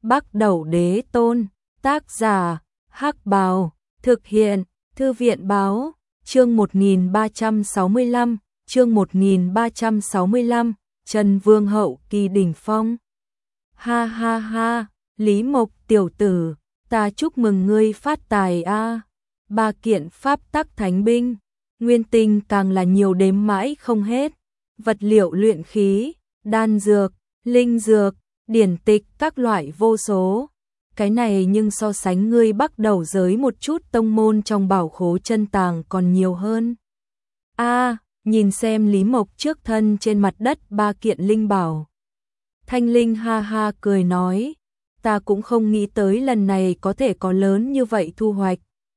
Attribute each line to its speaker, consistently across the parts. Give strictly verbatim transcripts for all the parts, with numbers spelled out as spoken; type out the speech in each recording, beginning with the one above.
Speaker 1: Bắc Đẩu Đế Tôn, tác giả, Hắc Bào, thực hiện, Thư viện báo, chương một nghìn ba trăm sáu mươi lăm, chương một nghìn ba trăm sáu mươi lăm, Trần Vương hậu kỳ đỉnh phong. Ha ha ha, Lý Mộc tiểu tử, ta chúc mừng ngươi phát tài a. Ba kiện pháp tắc thánh binh, nguyên tinh càng là nhiều đếm mãi không hết, vật liệu luyện khí, đan dược, linh dược, điển tịch các loại vô số. Cái này nhưng so sánh ngươi Bắc Đẩu giới một chút tông môn trong bảo khố chân tàng còn nhiều hơn. A, nhìn xem Lý Mộc trước thân trên mặt đất ba kiện linh bảo. Thanh Linh ha ha cười nói, ta cũng không nghĩ tới lần này có thể có lớn như vậy thu hoạch.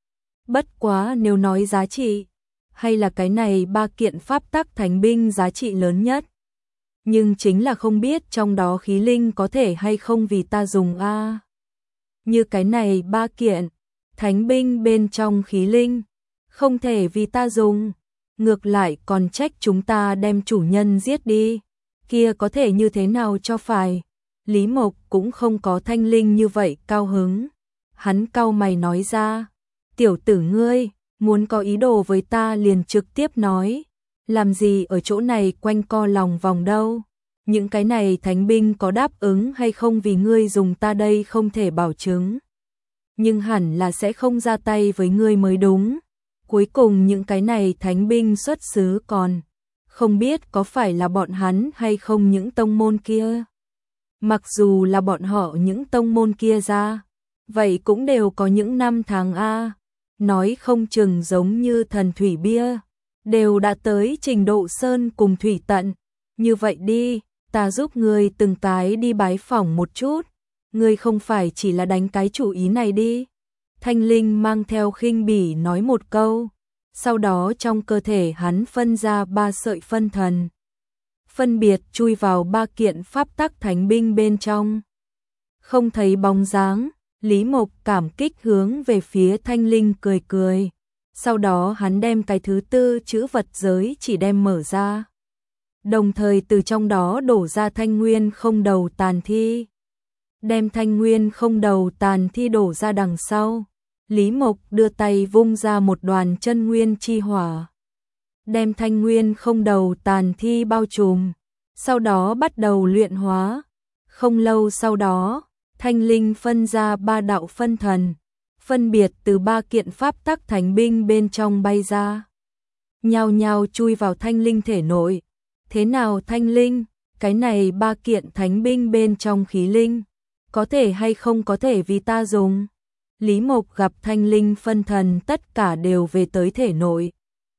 Speaker 1: Bất quá nếu nói giá trị, hay là cái này ba kiện pháp tắc thánh binh giá trị lớn nhất. Nhưng chính là không biết trong đó khí linh có thể hay không vì ta dùng a. Như cái này ba kiện, thánh binh bên trong khí linh, không thể vì ta dùng, ngược lại còn trách chúng ta đem chủ nhân giết đi, kia có thể như thế nào cho phải. Lý Mộc cũng không có Thanh Linh như vậy cao hứng, hắn cau mày nói ra, tiểu tử ngươi, muốn có ý đồ với ta liền trực tiếp nói, làm gì ở chỗ này quanh co lòng vòng đâu. Những cái này thánh binh có đáp ứng hay không vì ngươi dùng ta đây không thể bảo chứng. Nhưng hẳn là sẽ không ra tay với ngươi mới đúng. Cuối cùng những cái này thánh binh xuất xứ còn không biết có phải là bọn hắn hay không những tông môn kia. Mặc dù là bọn họ những tông môn kia ra, vậy cũng đều có những năm tháng A. Nói không chừng giống như thần thủy bia, đều đã tới trình độ sơn cùng thủy tận. Như vậy đi, ta giúp ngươi từng cái đi bái phỏng một chút, ngươi không phải chỉ là đánh cái chủ ý này đi. Thanh Linh mang theo khinh bỉ nói một câu, sau đó trong cơ thể hắn phân ra ba sợi phân thần, phân biệt chui vào ba kiện pháp tắc thánh binh bên trong. Không thấy bóng dáng, Lý Mộc cảm kích hướng về phía Thanh Linh cười cười, sau đó hắn đem cái thứ tư chữ vật giới chỉ đem mở ra. Đồng thời từ trong đó đổ ra thanh nguyên không đầu tàn thi. Đem thanh nguyên không đầu tàn thi đổ ra đằng sau. Lý Mộc đưa tay vung ra một đoàn chân nguyên chi hỏa. Đem thanh nguyên không đầu tàn thi bao trùm. Sau đó bắt đầu luyện hóa. Không lâu sau đó, Thanh Linh phân ra ba đạo phân thần. Phân biệt từ ba kiện pháp tắc thánh binh bên trong bay ra. Nhao nhao chui vào Thanh Linh thể nội. Thế nào Thanh Linh, cái này ba kiện thánh binh bên trong khí linh, có thể hay không có thể vì ta dùng? Lý Mộc gặp Thanh Linh phân thần tất cả đều về tới thể nội.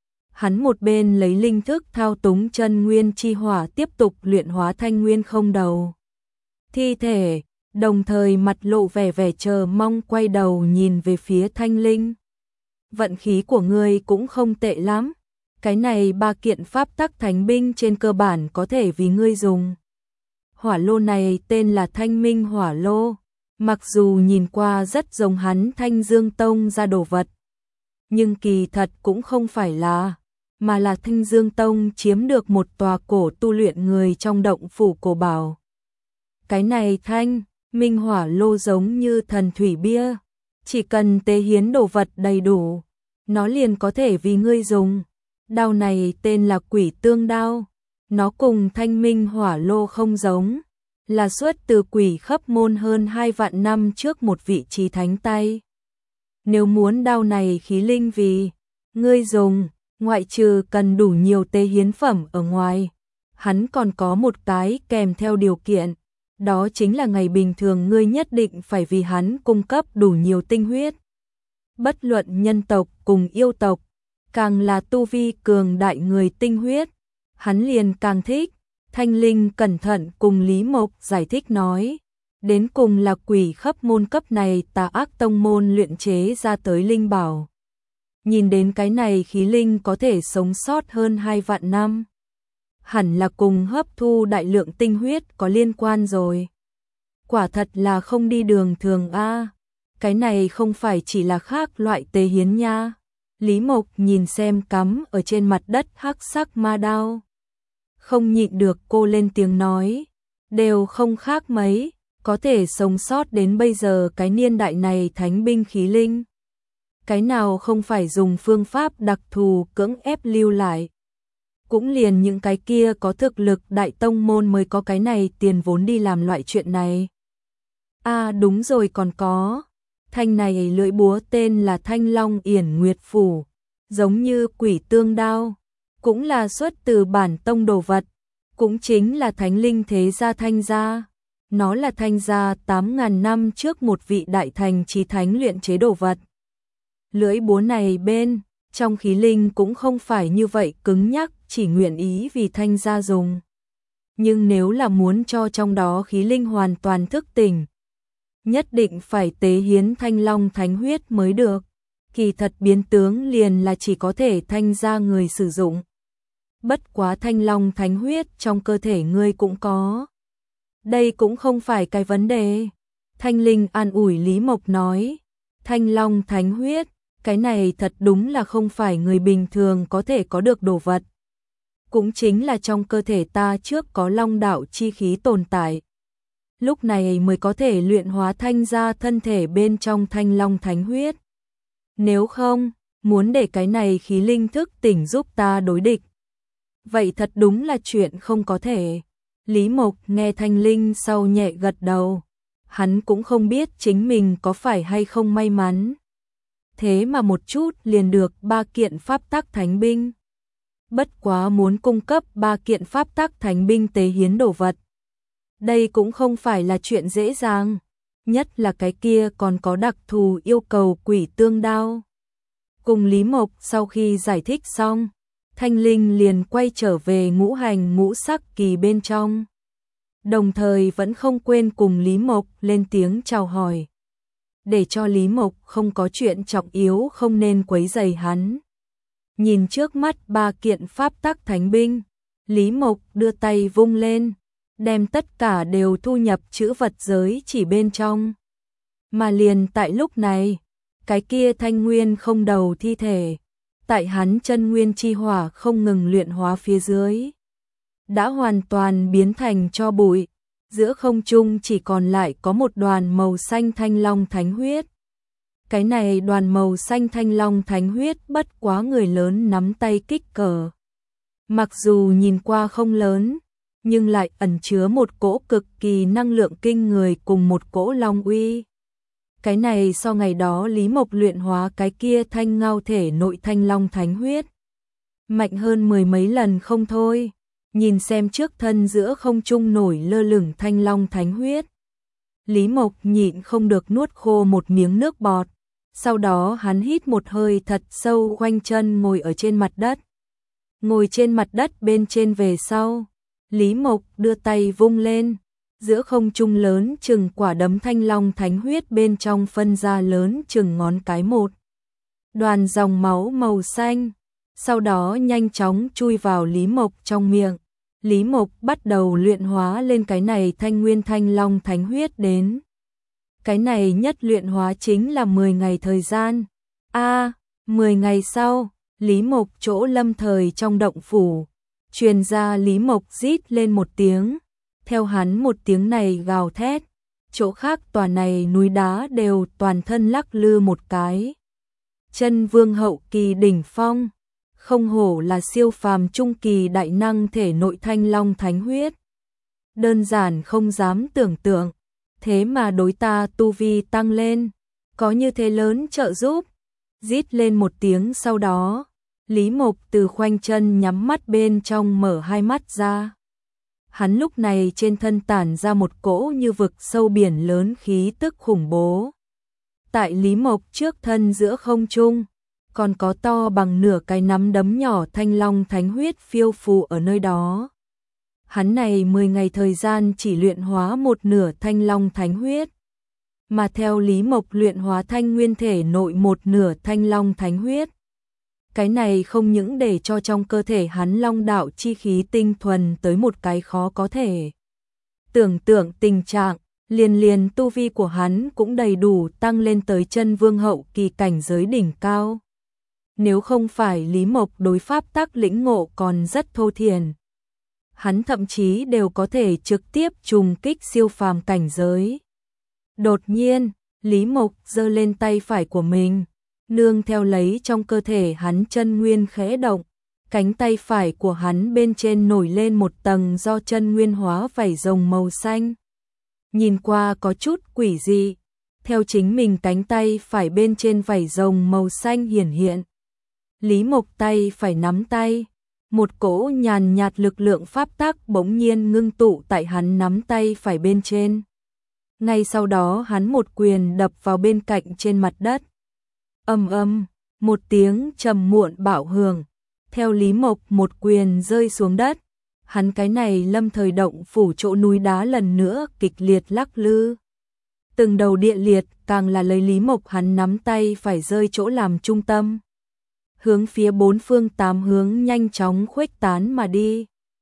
Speaker 1: Hắn một bên lấy linh thức thao túng chân nguyên chi hỏa tiếp tục luyện hóa thanh nguyên không đầu thi thể, đồng thời mặt lộ vẻ vẻ chờ mong quay đầu nhìn về phía Thanh Linh. Vận khí của ngươi cũng không tệ lắm. Cái này ba kiện pháp tắc thánh binh trên cơ bản có thể vì ngươi dùng. Hỏa lô này tên là Thanh Minh Hỏa Lô, mặc dù nhìn qua rất giống hắn Thanh Dương Tông ra đồ vật, nhưng kỳ thật cũng không phải là, mà là Thanh Dương Tông chiếm được một tòa cổ tu luyện người trong động phủ cổ bảo. Cái này Thanh Minh Hỏa Lô giống như thần thủy bia, chỉ cần tế hiến đồ vật đầy đủ, nó liền có thể vì ngươi dùng. Đao này tên là Quỷ Tương Đao, nó cùng Thanh Minh Hỏa Lô không giống, là xuất từ Quỷ Khấp Môn hơn hai vạn năm trước một vị trí thánh tay. Nếu muốn đao này khí linh vì ngươi dùng, ngoại trừ cần đủ nhiều tế hiến phẩm ở ngoài, hắn còn có một cái kèm theo điều kiện, đó chính là ngày bình thường ngươi nhất định phải vì hắn cung cấp đủ nhiều tinh huyết. Bất luận nhân tộc cùng yêu tộc, càng là tu vi cường đại người tinh huyết, hắn liền càng thích. Thanh Linh cẩn thận cùng Lý Mộc giải thích nói, đến cùng là Quỷ Khấp Môn cấp này tà ác tông môn luyện chế ra tới linh bảo. Nhìn đến cái này khí linh có thể sống sót hơn hai vạn năm, hẳn là cùng hấp thu đại lượng tinh huyết có liên quan rồi. Quả thật là không đi đường thường a, cái này không phải chỉ là khác loại tế hiến nha. Lý Mộc nhìn xem cắm ở trên mặt đất hắc sắc ma đao, không nhịn được cô lên tiếng nói, đều không khác mấy, có thể sống sót đến bây giờ cái niên đại này thánh binh khí linh. Cái nào không phải dùng phương pháp đặc thù cưỡng ép lưu lại. Cũng liền những cái kia có thực lực đại tông môn mới có cái này tiền vốn đi làm loại chuyện này. À đúng rồi, còn có. Thanh này lưỡi búa tên là Thanh Long Yển Nguyệt Phủ, giống như quỷ tương đao, cũng là xuất từ bản tông đồ vật, cũng chính là thánh linh thế gia Thanh gia. Nó là Thanh gia tám ngàn năm trước một vị đại thành chí thánh luyện chế đồ vật. Lưỡi búa này bên trong khí linh cũng không phải như vậy cứng nhắc, chỉ nguyện ý vì Thanh gia dùng. Nhưng nếu là muốn cho trong đó khí linh hoàn toàn thức tỉnh, nhất định phải tế hiến Thanh Long thánh huyết mới được. Kỳ thật biến tướng liền là chỉ có thể Thanh gia người sử dụng. Bất quá Thanh Long thánh huyết trong cơ thể ngươi cũng có. Đây cũng không phải cái vấn đề. Thanh Linh an ủi Lý Mộc nói, Thanh Long thánh huyết, cái này thật đúng là không phải người bình thường có thể có được đồ vật. Cũng chính là trong cơ thể ta trước có long đạo chi khí tồn tại. Lúc này mới có thể luyện hóa Thanh gia thân thể bên trong Thanh Long thánh huyết. Nếu không, muốn để cái này khí linh thức tỉnh giúp ta đối địch, vậy thật đúng là chuyện không có thể. Lý Mộc nghe Thanh Linh sau nhẹ gật đầu. Hắn cũng không biết chính mình có phải hay không may mắn. Thế mà một chút liền được ba kiện pháp tắc thánh binh. Bất quá muốn cung cấp ba kiện pháp tắc thánh binh tế hiến đồ vật, đây cũng không phải là chuyện dễ dàng. Nhất là cái kia còn có đặc thù yêu cầu quỷ tương đao. Cùng Lý Mộc sau khi giải thích xong, Thanh Linh liền quay trở về ngũ hành ngũ sắc kỳ bên trong. Đồng thời vẫn không quên cùng Lý Mộc lên tiếng chào hỏi. Để cho Lý Mộc không có chuyện trọng yếu không nên quấy rầy hắn. Nhìn trước mắt ba kiện pháp tắc thánh binh, Lý Mộc đưa tay vung lên, đem tất cả đều thu nhập chữ vật giới chỉ bên trong. Mà liền tại lúc này, cái kia thanh nguyên không đầu thi thể, tại hắn chân nguyên chi hỏa không ngừng luyện hóa phía dưới, đã hoàn toàn biến thành tro bụi, giữa không trung chỉ còn lại có một đoàn màu xanh thanh long thánh huyết. Cái này đoàn màu xanh thanh long thánh huyết bất quá người lớn nắm tay kích cỡ. Mặc dù nhìn qua không lớn, nhưng lại ẩn chứa một cỗ cực kỳ năng lượng kinh người cùng một cỗ long uy. Cái này so ngày đó Lý Mộc luyện hóa cái kia thanh ngao thể nội thanh long thánh huyết mạnh hơn mười mấy lần không thôi. Nhìn xem trước thân giữa không trung nổi lơ lửng thanh long thánh huyết, Lý Mộc nhịn không được nuốt khô một miếng nước bọt. Sau đó hắn hít một hơi thật sâu, khoanh chân ngồi ở trên mặt đất. Ngồi trên mặt đất bên trên về sau, Lý Mộc đưa tay vung lên, giữa không trung lớn chừng quả đấm thanh long thánh huyết bên trong phân ra lớn chừng ngón cái một. Đoàn dòng máu màu xanh, sau đó nhanh chóng chui vào Lý Mộc trong miệng. Lý Mộc bắt đầu luyện hóa lên cái này thanh nguyên thanh long thánh huyết đến. Cái này nhất luyện hóa chính là mười ngày thời gian. A, à, mười ngày sau, Lý Mộc chỗ lâm thời trong động phủ, truyền ra Lý Mộc rít lên một tiếng. Theo hắn một tiếng này gào thét, chỗ khác tòa này núi đá đều toàn thân lắc lư một cái. Chân vương hậu kỳ đỉnh phong, không hổ là siêu phàm trung kỳ đại năng thể nội thanh long thánh huyết. Đơn giản không dám tưởng tượng, thế mà đối ta tu vi tăng lên, có như thế lớn trợ giúp. Rít lên một tiếng sau đó, Lý Mộc từ khoanh chân nhắm mắt bên trong mở hai mắt ra. Hắn lúc này trên thân tản ra một cỗ như vực sâu biển lớn khí tức khủng bố. Tại Lý Mộc trước thân giữa không trung, còn có to bằng nửa cái nắm đấm nhỏ thanh long thánh huyết phiêu phù ở nơi đó. Hắn này mười ngày thời gian chỉ luyện hóa một nửa thanh long thánh huyết. Mà theo Lý Mộc luyện hóa thanh nguyên thể nội một nửa thanh long thánh huyết. Cái này không những để cho trong cơ thể hắn long đạo chi khí tinh thuần tới một cái khó có thể tưởng tượng tình trạng, liền liền tu vi của hắn cũng đầy đủ tăng lên tới chân vương hậu kỳ cảnh giới đỉnh cao. Nếu không phải Lý Mộc đối pháp tắc lĩnh ngộ còn rất thô thiển, hắn thậm chí đều có thể trực tiếp trùng kích siêu phàm cảnh giới. Đột nhiên, Lý Mộc giơ lên tay phải của mình, nương theo lấy trong cơ thể hắn chân nguyên khẽ động, cánh tay phải của hắn bên trên nổi lên một tầng do chân nguyên hóa vảy rồng màu xanh. Nhìn qua có chút quỷ dị, theo chính mình cánh tay phải bên trên vảy rồng màu xanh hiển hiện. Lý Mộc tay phải nắm tay, một cỗ nhàn nhạt lực lượng pháp tắc bỗng nhiên ngưng tụ tại hắn nắm tay phải bên trên. Ngay sau đó hắn một quyền đập vào bên cạnh trên mặt đất. Ầm ầm, một tiếng trầm muộn bạo hưởng, theo Lý Mộc một quyền rơi xuống đất, hắn cái này lâm thời động phủ chỗ núi đá lần nữa kịch liệt lắc lư. Từng đầu địa liệt càng là lấy Lý Mộc hắn nắm tay phải rơi chỗ làm trung tâm, hướng phía bốn phương tám hướng nhanh chóng khuếch tán mà đi.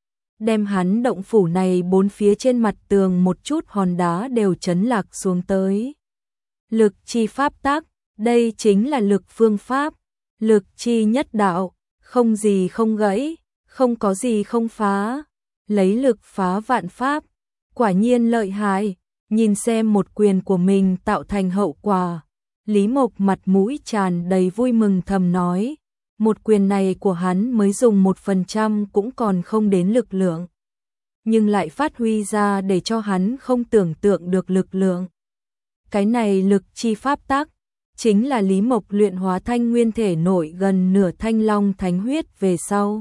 Speaker 1: Đem hắn động phủ này bốn phía trên mặt tường một chút hòn đá đều chấn lạc xuống tới. Lực chi pháp tắc, đây chính là lực phương pháp, lực chi nhất đạo, không gì không gãy, không có gì không phá, lấy lực phá vạn pháp, quả nhiên lợi hại. Nhìn xem một quyền của mình tạo thành hậu quả, Lý Mộc mặt mũi tràn đầy vui mừng thầm nói, một quyền này của hắn mới dùng một phần trăm cũng còn không đến lực lượng, nhưng lại phát huy ra để cho hắn không tưởng tượng được lực lượng. Cái này lực chi pháp tắc, chính là Lý Mộc luyện hóa thanh nguyên thể nội gần nửa thanh long thánh huyết về sau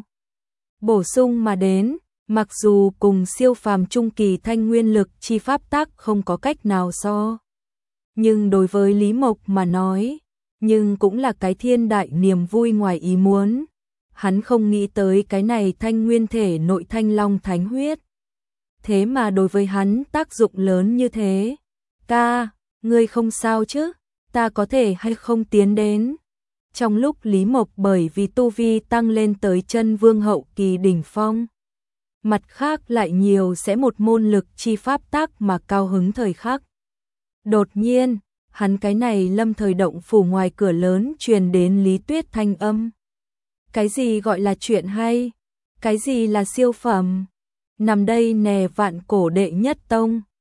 Speaker 1: bổ sung mà đến. Mặc dù cùng siêu phàm trung kỳ thanh nguyên lực chi pháp tắc không có cách nào so, nhưng đối với Lý Mộc mà nói, nhưng cũng là cái thiên đại niềm vui ngoài ý muốn. Hắn không nghĩ tới cái này thanh nguyên thể nội thanh long thánh huyết, thế mà đối với hắn tác dụng lớn như thế. Ca, ngươi không sao chứ? Ta có thể hay không tiến đến? Trong lúc Lý Mộc bởi vì tu vi tăng lên tới chân vương hậu kỳ đỉnh phong, mặt khác lại nhiều sẽ một môn lực chi pháp tắc mà cao hứng thời khắc. Đột nhiên, hắn cái này lâm thời động phủ ngoài cửa lớn truyền đến Lý Tuyết thanh âm. Cái gì gọi là chuyện hay? Cái gì là siêu phẩm? Nằm đây nè vạn cổ đệ nhất tông.